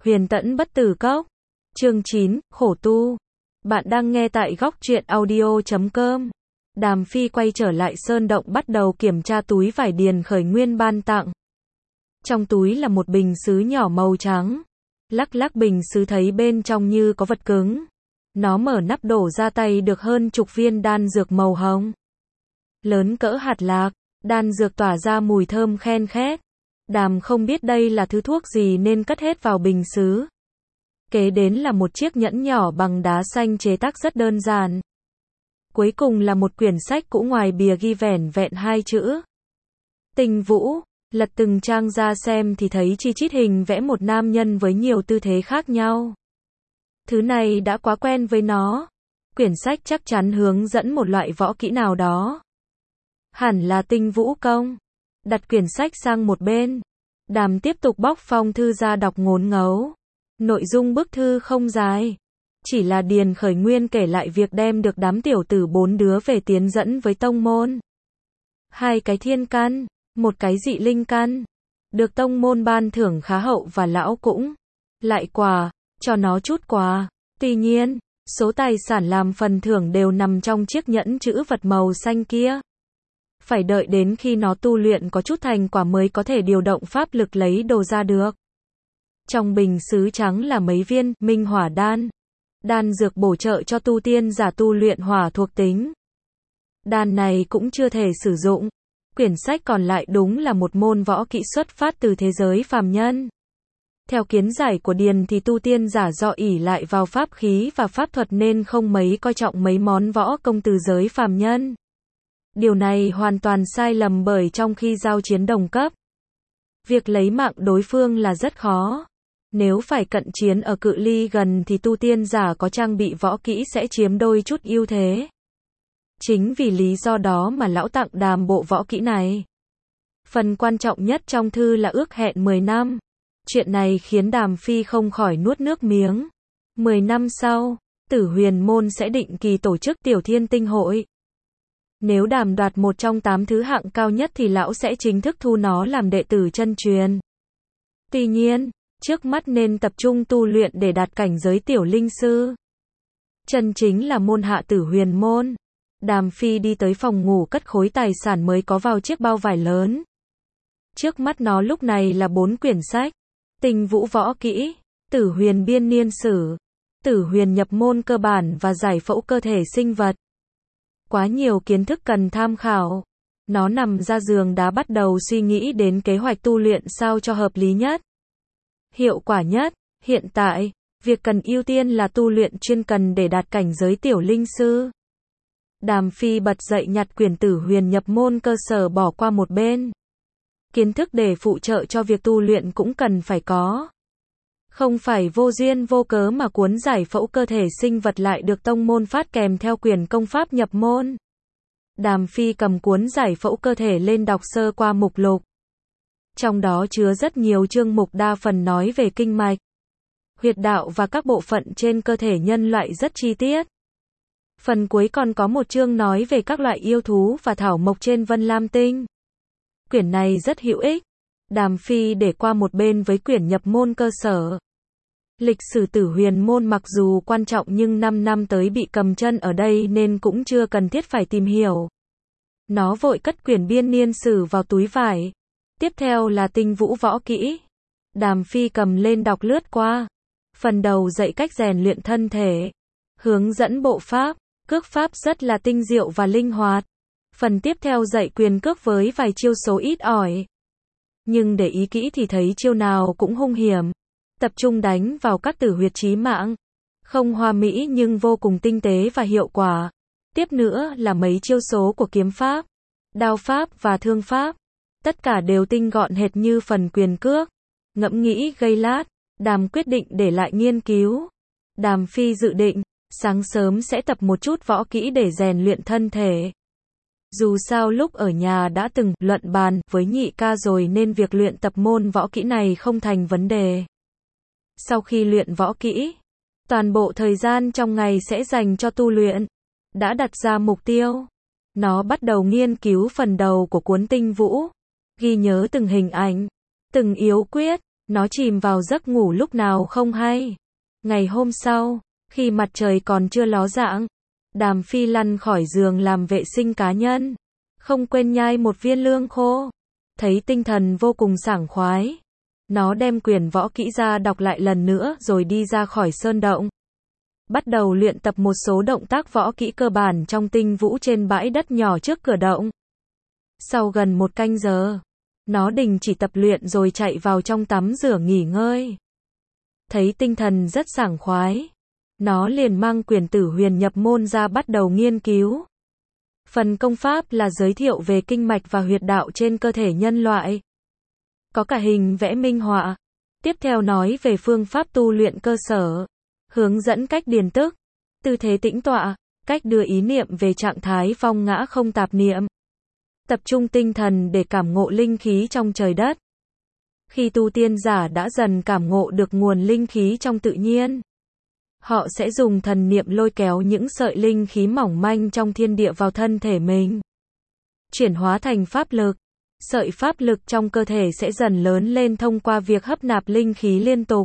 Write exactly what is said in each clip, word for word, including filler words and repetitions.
Huyền tẫn bất tử cốc. Chương chín, khổ tu. Bạn đang nghe tại góc truyện audio chấm com. Đàm Phi quay trở lại sơn động bắt đầu kiểm tra túi vải Điền Khởi Nguyên ban tặng. Trong túi là một bình sứ nhỏ màu trắng. Lắc lắc bình sứ thấy bên trong như có vật cứng. Nó mở nắp đổ ra tay được hơn chục viên đan dược màu hồng. Lớn cỡ hạt lạc, đan dược tỏa ra mùi thơm khen khét. Đàm không biết đây là thứ thuốc gì nên cất hết vào bình sứ. Kế đến là một chiếc nhẫn nhỏ bằng đá xanh chế tác rất đơn giản. Cuối cùng là một quyển sách cũ ngoài bìa ghi vẻn vẹn hai chữ. Tinh Vũ. Lật từng trang ra xem thì thấy chi chít hình vẽ một nam nhân với nhiều tư thế khác nhau. Thứ này đã quá quen với nó. Quyển sách chắc chắn hướng dẫn một loại võ kỹ nào đó. Hẳn là tinh vũ công. Đặt quyển sách sang một bên. Đàm tiếp tục bóc phong thư ra đọc ngốn ngấu. Nội dung bức thư không dài. Chỉ là Điền Khởi Nguyên kể lại việc đem được đám tiểu tử bốn đứa về tiến dẫn với tông môn. Hai cái thiên căn, một cái dị linh căn. Được tông môn ban thưởng khá hậu và lão cũng lại quà, cho nó chút quà. Tuy nhiên, số tài sản làm phần thưởng đều nằm trong chiếc nhẫn chữ vật màu xanh kia. Phải đợi đến khi nó tu luyện có chút thành quả mới có thể điều động pháp lực lấy đồ ra được. Trong bình sứ trắng là mấy viên minh hỏa đan. Đan dược bổ trợ cho tu tiên giả tu luyện hỏa thuộc tính. Đan này cũng chưa thể sử dụng. Quyển sách còn lại đúng là một môn võ kỹ xuất phát từ thế giới phàm nhân. Theo kiến giải của Điền thì tu tiên giả do ỷ lại vào pháp khí và pháp thuật nên không mấy coi trọng mấy món võ công từ giới phàm nhân. Điều này hoàn toàn sai lầm bởi trong khi giao chiến đồng cấp, việc lấy mạng đối phương là rất khó. Nếu phải cận chiến ở cự ly gần thì tu tiên giả có trang bị võ kỹ sẽ chiếm đôi chút ưu thế. Chính vì lý do đó mà lão tặng Đàm bộ võ kỹ này. Phần quan trọng nhất trong thư là ước hẹn mười năm. Chuyện này khiến Đàm Phi không khỏi nuốt nước miếng. mười năm sau, Tử Huyền môn sẽ định kỳ tổ chức Tiểu Thiên Tinh hội. Nếu Đàm đoạt một trong tám thứ hạng cao nhất thì lão sẽ chính thức thu nó làm đệ tử chân truyền. Tuy nhiên, trước mắt nên tập trung tu luyện để đạt cảnh giới tiểu linh sư. Chân chính là môn hạ Tử Huyền môn. Đàm Phi đi tới phòng ngủ cất khối tài sản mới có vào chiếc bao vải lớn. Trước mắt nó lúc này là bốn quyển sách. Tinh Vũ võ kỹ, Tử Huyền biên niên sử, Tử Huyền nhập môn cơ bản và giải phẫu cơ thể sinh vật. Quá nhiều kiến thức cần tham khảo. Nó nằm ra giường đá bắt đầu suy nghĩ đến kế hoạch tu luyện sao cho hợp lý nhất, hiệu quả nhất. Hiện tại, việc cần ưu tiên là tu luyện chuyên cần để đạt cảnh giới tiểu linh sư. Đàm Phi bật dậy nhặt quyển Tử Huyền nhập môn cơ sở bỏ qua một bên. Kiến thức để phụ trợ cho việc tu luyện cũng cần phải có. Không phải vô duyên vô cớ mà cuốn giải phẫu cơ thể sinh vật lại được tông môn phát kèm theo quyển công pháp nhập môn. Đàm Phi cầm cuốn giải phẫu cơ thể lên đọc sơ qua mục lục. Trong đó chứa rất nhiều chương mục đa phần nói về kinh mạch, huyệt đạo và các bộ phận trên cơ thể nhân loại rất chi tiết. Phần cuối còn có một chương nói về các loại yêu thú và thảo mộc trên Vân Lam Tinh. Quyển này rất hữu ích. Đàm Phi để qua một bên với quyển nhập môn cơ sở. Lịch sử Tử Huyền môn mặc dù quan trọng nhưng năm năm tới bị cầm chân ở đây nên cũng chưa cần thiết phải tìm hiểu. Nó vội cất quyển biên niên sử vào túi vải. Tiếp theo là Tinh Vũ võ kỹ. Đàm Phi cầm lên đọc lướt qua. Phần đầu dạy cách rèn luyện thân thể, hướng dẫn bộ pháp, cước pháp rất là tinh diệu và linh hoạt. Phần tiếp theo dạy quyền cước với vài chiêu số ít ỏi. Nhưng để ý kỹ thì thấy chiêu nào cũng hung hiểm. Tập trung đánh vào các tử huyệt chí mạng. Không hoa mỹ nhưng vô cùng tinh tế và hiệu quả. Tiếp nữa là mấy chiêu số của kiếm pháp, đao pháp và thương pháp. Tất cả đều tinh gọn hệt như phần quyền cước. Ngẫm nghĩ giây lát, Đàm quyết định để lại nghiên cứu. Đàm Phi dự định, sáng sớm sẽ tập một chút võ kỹ để rèn luyện thân thể. Dù sao lúc ở nhà đã từng luận bàn với nhị ca rồi nên việc luyện tập môn võ kỹ này không thành vấn đề. Sau khi luyện võ kỹ, toàn bộ thời gian trong ngày sẽ dành cho tu luyện. Đã đặt ra mục tiêu, nó bắt đầu nghiên cứu phần đầu của cuốn Tinh Vũ, ghi nhớ từng hình ảnh, từng yếu quyết, Nó chìm vào giấc ngủ lúc nào không hay. Ngày hôm sau, khi mặt trời còn chưa ló dạng, Đàm Phi lăn khỏi giường làm vệ sinh cá nhân, không quên nhai một viên lương khô. Thấy tinh thần vô cùng sảng khoái, nó đem quyển võ kỹ ra đọc lại lần nữa rồi đi ra khỏi sơn động. Bắt đầu luyện tập một số động tác võ kỹ cơ bản trong tinh vũ trên bãi đất nhỏ trước cửa động. Sau gần một canh giờ, nó đình chỉ tập luyện rồi chạy vào trong tắm rửa nghỉ ngơi. Thấy tinh thần rất sảng khoái, nó liền mang quyển Tử Huyền nhập môn ra bắt đầu nghiên cứu. Phần công pháp là giới thiệu về kinh mạch và huyệt đạo trên cơ thể nhân loại. Có cả hình vẽ minh họa. Tiếp theo nói về phương pháp tu luyện cơ sở, hướng dẫn cách điền tức, tư thế tĩnh tọa, cách đưa ý niệm về trạng thái phong ngã không tạp niệm. Tập trung tinh thần để cảm ngộ linh khí trong trời đất. Khi tu tiên giả đã dần cảm ngộ được nguồn linh khí trong tự nhiên, họ sẽ dùng thần niệm lôi kéo những sợi linh khí mỏng manh trong thiên địa vào thân thể mình, chuyển hóa thành pháp lực. Sợi pháp lực trong cơ thể sẽ dần lớn lên thông qua việc hấp nạp linh khí liên tục.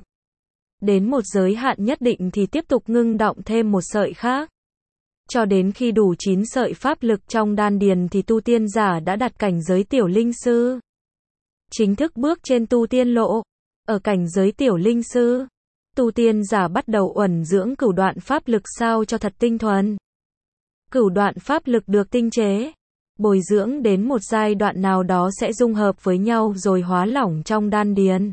Đến một giới hạn nhất định thì tiếp tục ngưng động thêm một sợi khác. Cho đến khi đủ chín sợi pháp lực trong đan điền thì tu tiên giả đã đạt cảnh giới tiểu linh sư. Chính thức bước trên tu tiên lộ. Ở cảnh giới tiểu linh sư, tu tiên giả bắt đầu uẩn dưỡng cửu đoạn pháp lực sao cho thật tinh thuần. Cửu đoạn pháp lực được tinh chế, bồi dưỡng đến một giai đoạn nào đó sẽ dung hợp với nhau rồi hóa lỏng trong đan điền.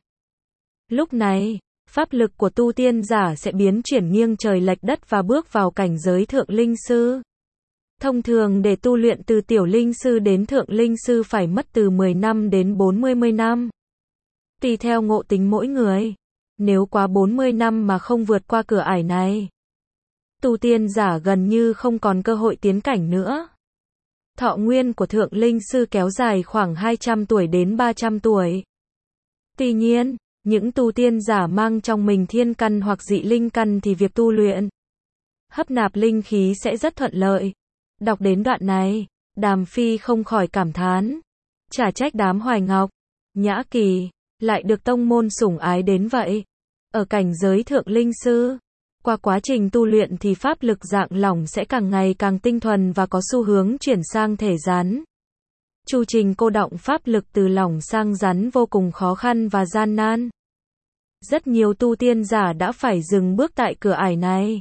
Lúc này, pháp lực của tu tiên giả sẽ biến chuyển nghiêng trời lệch đất và bước vào cảnh giới thượng linh sư. Thông thường để tu luyện từ tiểu linh sư đến thượng linh sư phải mất từ mười năm đến bốn mươi năm. Tùy theo ngộ tính mỗi người, nếu quá bốn mươi năm mà không vượt qua cửa ải này, tu tiên giả gần như không còn cơ hội tiến cảnh nữa. Thọ nguyên của thượng linh sư kéo dài khoảng hai trăm tuổi đến ba trăm tuổi. Tuy nhiên, những tu tiên giả mang trong mình thiên căn hoặc dị linh căn thì việc tu luyện, hấp nạp linh khí sẽ rất thuận lợi. Đọc đến đoạn này, Đàm Phi không khỏi cảm thán. Chả trách đám Hoài Ngọc, Nhã Kỳ, lại được tông môn sủng ái đến vậy. Ở cảnh giới thượng linh sư, qua quá trình tu luyện thì pháp lực dạng lỏng sẽ càng ngày càng tinh thuần và có xu hướng chuyển sang thể rắn. Chu trình cô đọng pháp lực từ lỏng sang rắn vô cùng khó khăn và gian nan. Rất nhiều tu tiên giả đã phải dừng bước tại cửa ải này.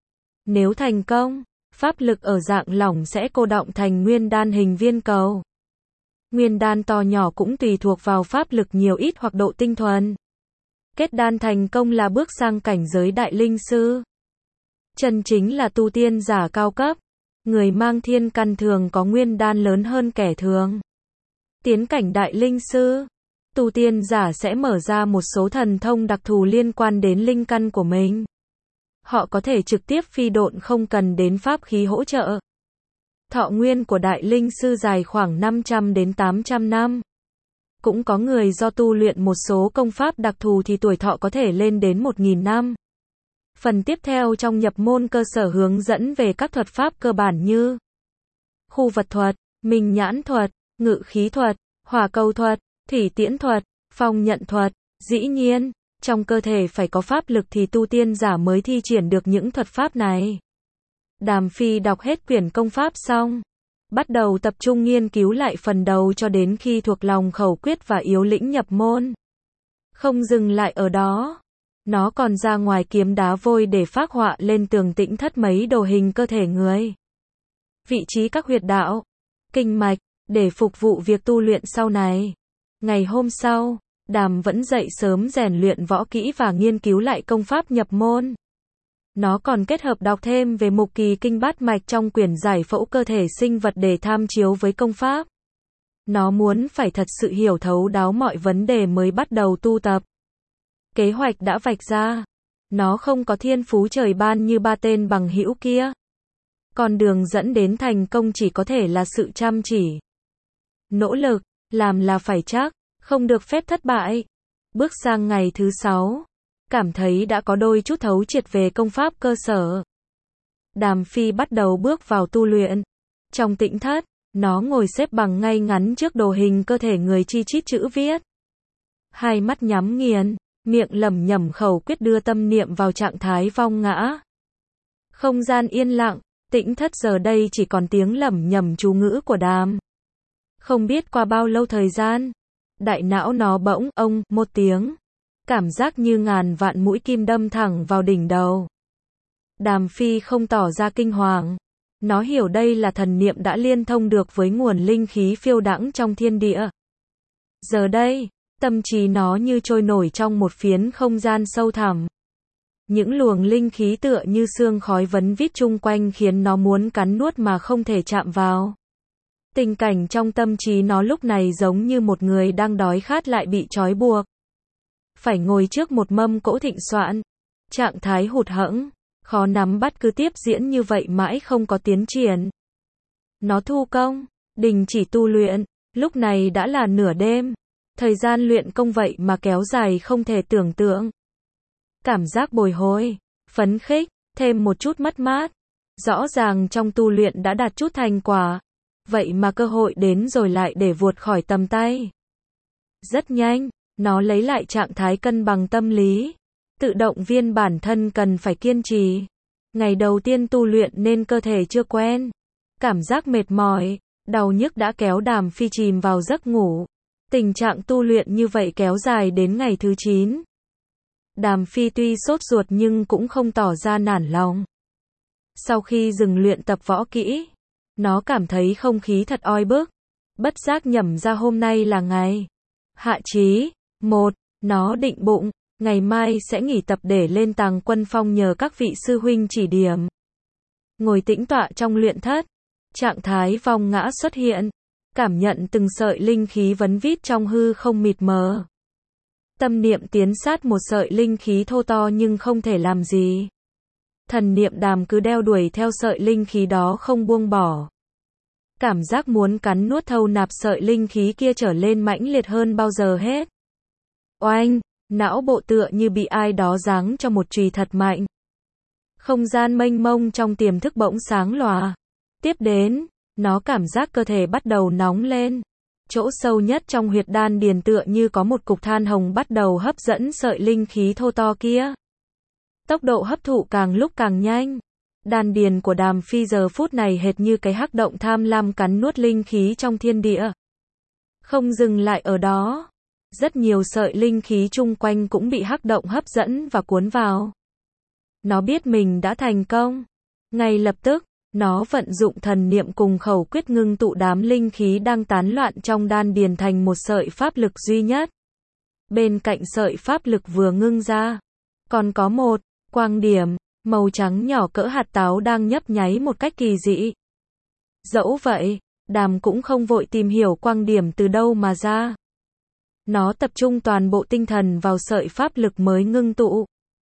Nếu thành công, pháp lực ở dạng lỏng sẽ cô đọng thành nguyên đan hình viên cầu. Nguyên đan to nhỏ cũng tùy thuộc vào pháp lực nhiều ít hoặc độ tinh thuần. Kết đan thành công là bước sang cảnh giới đại linh sư. Chân chính là tu tiên giả cao cấp. Người mang thiên căn thường có nguyên đan lớn hơn kẻ thường. Tiến cảnh đại linh sư, tu tiên giả sẽ mở ra một số thần thông đặc thù liên quan đến linh căn của mình. Họ có thể trực tiếp phi độn không cần đến pháp khí hỗ trợ. Thọ nguyên của đại linh sư dài khoảng năm trăm đến tám trăm năm. Cũng có người do tu luyện một số công pháp đặc thù thì tuổi thọ có thể lên đến một nghìn năm. Phần tiếp theo trong nhập môn cơ sở hướng dẫn về các thuật pháp cơ bản như khu vật thuật, minh nhãn thuật, ngự khí thuật, hỏa cầu thuật, thủy tiễn thuật, phong nhận thuật. Dĩ nhiên, trong cơ thể phải có pháp lực thì tu tiên giả mới thi triển được những thuật pháp này. Đàm Phi đọc hết quyển công pháp xong, bắt đầu tập trung nghiên cứu lại phần đầu cho đến khi thuộc lòng khẩu quyết và yếu lĩnh nhập môn. Không dừng lại ở đó, nó còn ra ngoài kiếm đá vôi để phác họa lên tường tĩnh thất mấy đồ hình cơ thể người, vị trí các huyệt đạo, kinh mạch, để phục vụ việc tu luyện sau này. Ngày hôm sau, Đàm vẫn dậy sớm rèn luyện võ kỹ và nghiên cứu lại công pháp nhập môn. Nó còn kết hợp đọc thêm về mục kỳ kinh bát mạch trong quyển giải phẫu cơ thể sinh vật để tham chiếu với công pháp. Nó muốn phải thật sự hiểu thấu đáo mọi vấn đề mới bắt đầu tu tập. Kế hoạch đã vạch ra. Nó không có thiên phú trời ban như ba tên bằng hữu kia. Con đường dẫn đến thành công chỉ có thể là sự chăm chỉ, nỗ lực, làm là phải chắc, không được phép thất bại. Bước sang ngày thứ sáu, cảm thấy đã có đôi chút thấu triệt về công pháp cơ sở. Đàm Phi bắt đầu bước vào tu luyện. Trong tĩnh thất, nó ngồi xếp bằng ngay ngắn trước đồ hình cơ thể người chi chít chữ viết. hai mắt nhắm nghiền, miệng lẩm nhẩm khẩu quyết đưa tâm niệm vào trạng thái vong ngã. Không gian yên lặng, tĩnh thất giờ đây chỉ còn tiếng lẩm nhẩm chú ngữ của Đàm. Không biết qua bao lâu thời gian, đại não nó bỗng, ông, một tiếng. Cảm giác như ngàn vạn mũi kim đâm thẳng vào đỉnh đầu. Đàm Phi không tỏ ra kinh hoàng. Nó hiểu đây là thần niệm đã liên thông được với nguồn linh khí phiêu đãng trong thiên địa. Giờ đây, tâm trí nó như trôi nổi trong một phiến không gian sâu thẳm. Những luồng linh khí tựa như sương khói vấn vít chung quanh khiến nó muốn cắn nuốt mà không thể chạm vào. Tình cảnh trong tâm trí nó lúc này giống như một người đang đói khát lại bị trói buộc. Phải ngồi trước một mâm cỗ thịnh soạn. Trạng thái hụt hẫng, khó nắm bắt cứ tiếp diễn như vậy mãi không có tiến triển. Nó thu công, đình chỉ tu luyện, lúc này đã là nửa đêm. Thời gian luyện công vậy mà kéo dài không thể tưởng tượng. Cảm giác bồi hồi, phấn khích, thêm một chút mất mát. Rõ ràng trong tu luyện đã đạt chút thành quả. Vậy mà cơ hội đến rồi lại để vụt khỏi tầm tay. Rất nhanh, nó lấy lại trạng thái cân bằng tâm lý. Tự động viên bản thân cần phải kiên trì. Ngày đầu tiên tu luyện nên cơ thể chưa quen. Cảm giác mệt mỏi, đau nhức đã kéo Đàm Phi chìm vào giấc ngủ. Tình trạng tu luyện như vậy kéo dài đến ngày thứ chín. Đàm Phi tuy sốt ruột nhưng cũng không tỏ ra nản lòng. Sau khi dừng luyện tập võ kỹ, nó cảm thấy không khí thật oi bức. Bất giác nhẩm ra hôm nay là ngày hạ chí. Một, nó định bụng, ngày mai sẽ nghỉ tập để lên Tàng Quân Phong nhờ các vị sư huynh chỉ điểm. Ngồi tĩnh tọa trong luyện thất, trạng thái vong ngã xuất hiện, cảm nhận từng sợi linh khí vấn vít trong hư không mịt mờ. Tâm niệm tiến sát một sợi linh khí thô to nhưng không thể làm gì. Thần niệm Đàm cứ đeo đuổi theo sợi linh khí đó không buông bỏ. Cảm giác muốn cắn nuốt thâu nạp sợi linh khí kia trở lên mãnh liệt hơn bao giờ hết. Oanh, não bộ tựa như bị ai đó giáng cho một chùy thật mạnh. Không gian mênh mông trong tiềm thức bỗng sáng lòa. Tiếp đến, nó cảm giác cơ thể bắt đầu nóng lên. Chỗ sâu nhất trong huyệt đan điền tựa như có một cục than hồng bắt đầu hấp dẫn sợi linh khí thô to kia. Tốc độ hấp thụ càng lúc càng nhanh. Đan điền của Đàm Phi giờ phút này hệt như cái hắc động tham lam cắn nuốt linh khí trong thiên địa. Không dừng lại ở đó. Rất nhiều sợi linh khí chung quanh cũng bị hắc động hấp dẫn và cuốn vào. Nó biết mình đã thành công. Ngay lập tức, nó vận dụng thần niệm cùng khẩu quyết ngưng tụ đám linh khí đang tán loạn trong đan điền thành một sợi pháp lực duy nhất. Bên cạnh sợi pháp lực vừa ngưng ra, còn có một quang điểm màu trắng nhỏ cỡ hạt táo đang nhấp nháy một cách kỳ dị. Dẫu vậy, Đàm cũng không vội tìm hiểu quang điểm từ đâu mà ra. Nó tập trung toàn bộ tinh thần vào sợi pháp lực mới ngưng tụ.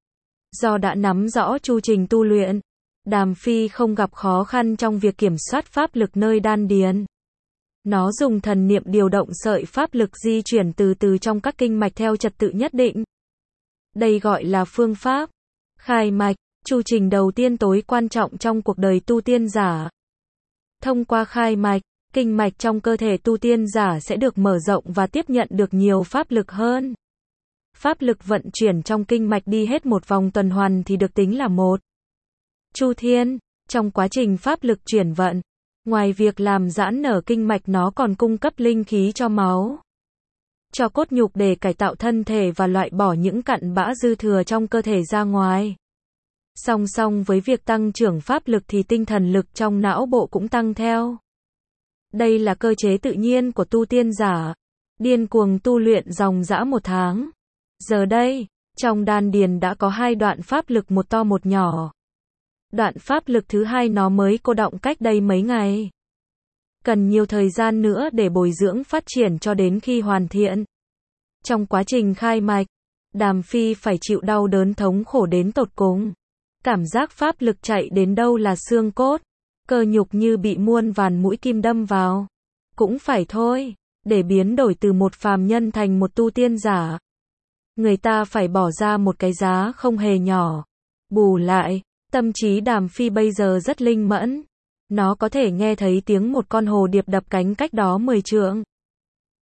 Do đã nắm rõ chu trình tu luyện, Đàm Phi không gặp khó khăn trong việc kiểm soát pháp lực nơi đan điền. Nó dùng thần niệm điều động sợi pháp lực di chuyển từ từ trong các kinh mạch theo trật tự nhất định. Đây gọi là phương pháp khai mạch, chu trình đầu tiên tối quan trọng trong cuộc đời tu tiên giả. Thông qua khai mạch, kinh mạch trong cơ thể tu tiên giả sẽ được mở rộng và tiếp nhận được nhiều pháp lực hơn. Pháp lực vận chuyển trong kinh mạch đi hết một vòng tuần hoàn thì được tính là một chu thiên. Trong quá trình pháp lực chuyển vận, ngoài việc làm giãn nở kinh mạch nó còn cung cấp linh khí cho máu, cho cốt nhục để cải tạo thân thể và loại bỏ những cặn bã dư thừa trong cơ thể ra ngoài. Song song với việc tăng trưởng pháp lực thì tinh thần lực trong não bộ cũng tăng theo. Đây là cơ chế tự nhiên của tu tiên giả. Điên cuồng tu luyện dòng dã một tháng. Giờ đây, trong đan điền đã có hai đoạn pháp lực một to một nhỏ. Đoạn pháp lực thứ hai nó mới cô đọng cách đây mấy ngày. Cần nhiều thời gian nữa để bồi dưỡng phát triển cho đến khi hoàn thiện. Trong quá trình khai mạch, Đàm Phi phải chịu đau đớn thống khổ đến tột cùng. Cảm giác pháp lực chạy đến đâu là xương cốt, cơ nhục như bị muôn vàn mũi kim đâm vào. Cũng phải thôi, để biến đổi từ một phàm nhân thành một tu tiên giả, người ta phải bỏ ra một cái giá không hề nhỏ. Bù lại, tâm trí Đàm Phi bây giờ rất linh mẫn. Nó có thể nghe thấy tiếng một con hồ điệp đập cánh cách đó mười trượng.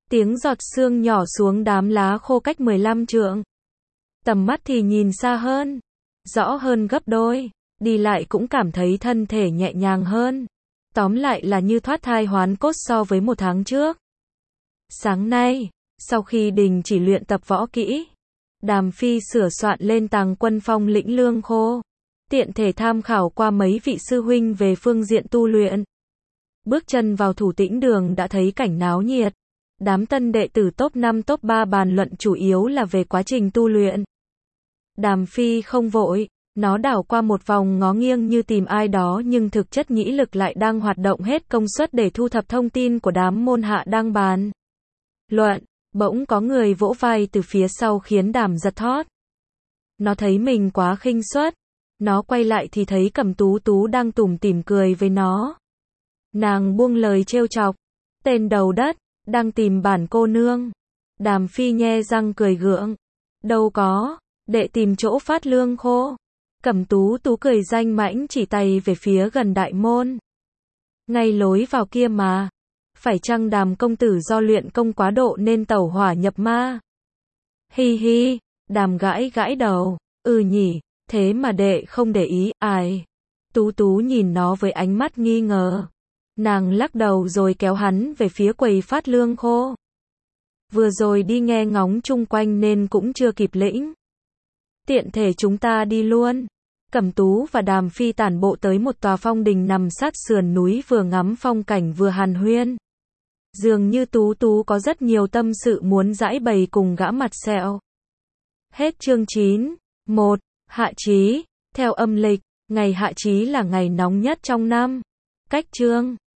Tiếng giọt sương nhỏ xuống đám lá khô cách mười lăm trượng. Tầm mắt thì nhìn xa hơn, rõ hơn gấp đôi, đi lại cũng cảm thấy thân thể nhẹ nhàng hơn. Tóm lại là như thoát thai hoán cốt so với một tháng trước. Sáng nay, sau khi đình chỉ luyện tập võ kỹ, Đàm Phi sửa soạn lên Tàng Quân Phong lĩnh lương khô, tiện thể tham khảo qua mấy vị sư huynh về phương diện tu luyện. Bước chân vào Thủ Tĩnh Đường đã thấy cảnh náo nhiệt. Đám tân đệ tử top năm top ba bàn luận chủ yếu là về quá trình tu luyện. Đàm Phi không vội, nó đảo qua một vòng ngó nghiêng như tìm ai đó, nhưng thực chất nhĩ lực lại đang hoạt động hết công suất để thu thập thông tin của đám môn hạ đang bàn luận. Bỗng có người vỗ vai từ phía sau khiến Đàm giật thót. Nó thấy mình quá khinh suất. Nó quay lại thì thấy Cẩm Tú Tú đang tủm tỉm cười với nó. Nàng buông lời trêu chọc. Tên đầu đất, đang tìm bản cô nương. Đàm Phi nhe răng cười gượng. Đâu có, đệ tìm chỗ phát lương khô. Cẩm Tú Tú cười danh mãnh chỉ tay về phía gần đại môn. Ngay lối vào kia mà. Phải chăng Đàm công tử do luyện công quá độ nên tẩu hỏa nhập ma? Hi hi, Đàm gãi gãi đầu. Ừ nhỉ, thế mà đệ không để ý, ai? Tú Tú nhìn nó với ánh mắt nghi ngờ. Nàng lắc đầu rồi kéo hắn về phía quầy phát lương khô. Vừa rồi đi nghe ngóng chung quanh nên cũng chưa kịp lĩnh. Tiện thể chúng ta đi luôn. Cẩm Tú và Đàm Phi tản bộ tới một tòa phong đình nằm sát sườn núi, vừa ngắm phong cảnh vừa hàn huyên. Dường như Tú Tú có rất nhiều tâm sự muốn giãi bày cùng gã mặt sẹo. Hết chương chín. một. Hạ chí. Theo âm lịch, ngày hạ chí là ngày nóng nhất trong năm. Cách chương